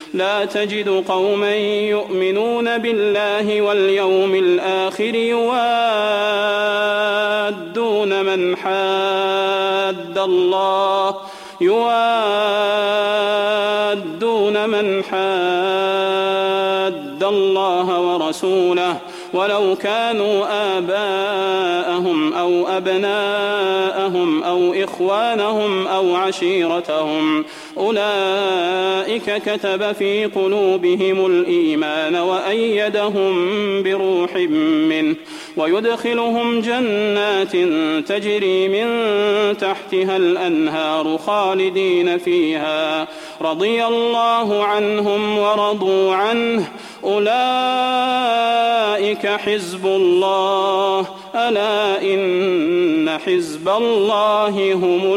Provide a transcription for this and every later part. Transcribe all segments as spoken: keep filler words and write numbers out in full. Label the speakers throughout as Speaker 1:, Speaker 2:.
Speaker 1: لا تجد قوما يؤمنون بالله واليوم الآخر يوادون من حاد الله يوادون من حاد الله ورسوله ولو كانوا آباءهم أو أبناءهم أو إخوانهم أو عشيرتهم أولئك كتب في قلوبهم الإيمان وأيدهم بروح منه ويدخلهم جنات تجري من تحتها الأنهار خالدين فيها رضي الله عنهم ورضوا عنه أولئك حزب الله ألا إن حزب الله هم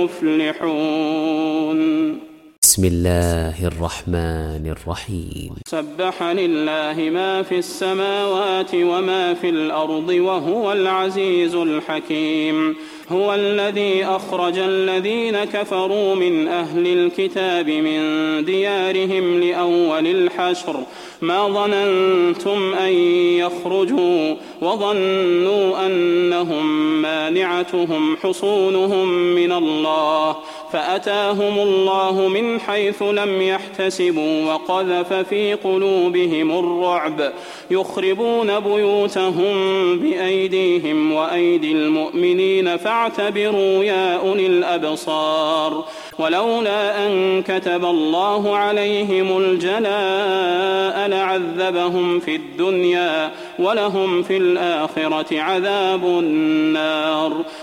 Speaker 1: المفلحون.
Speaker 2: بسم الله الرحمن الرحيم.
Speaker 1: سبح لله ما في السماوات وما في الأرض وهو العزيز الحكيم. هو الذي أخرج الذين كفروا من أهل الكتاب من ديارهم لأول الحشر ما ظننتم أن يخرجوا وظنوا أنهم مانعتهم حصونهم من الله فأتاهم الله من حيث لم يحتسبوا وقذف في قلوبهم الرعب يخربون بيوتهم بأيديهم وأيدي المؤمنين فاعتبروا يا أولي الأبصار. ولولا أن كتب الله عليهم الجلاء لعذبهم في الدنيا ولهم في الآخرة عذاب النار.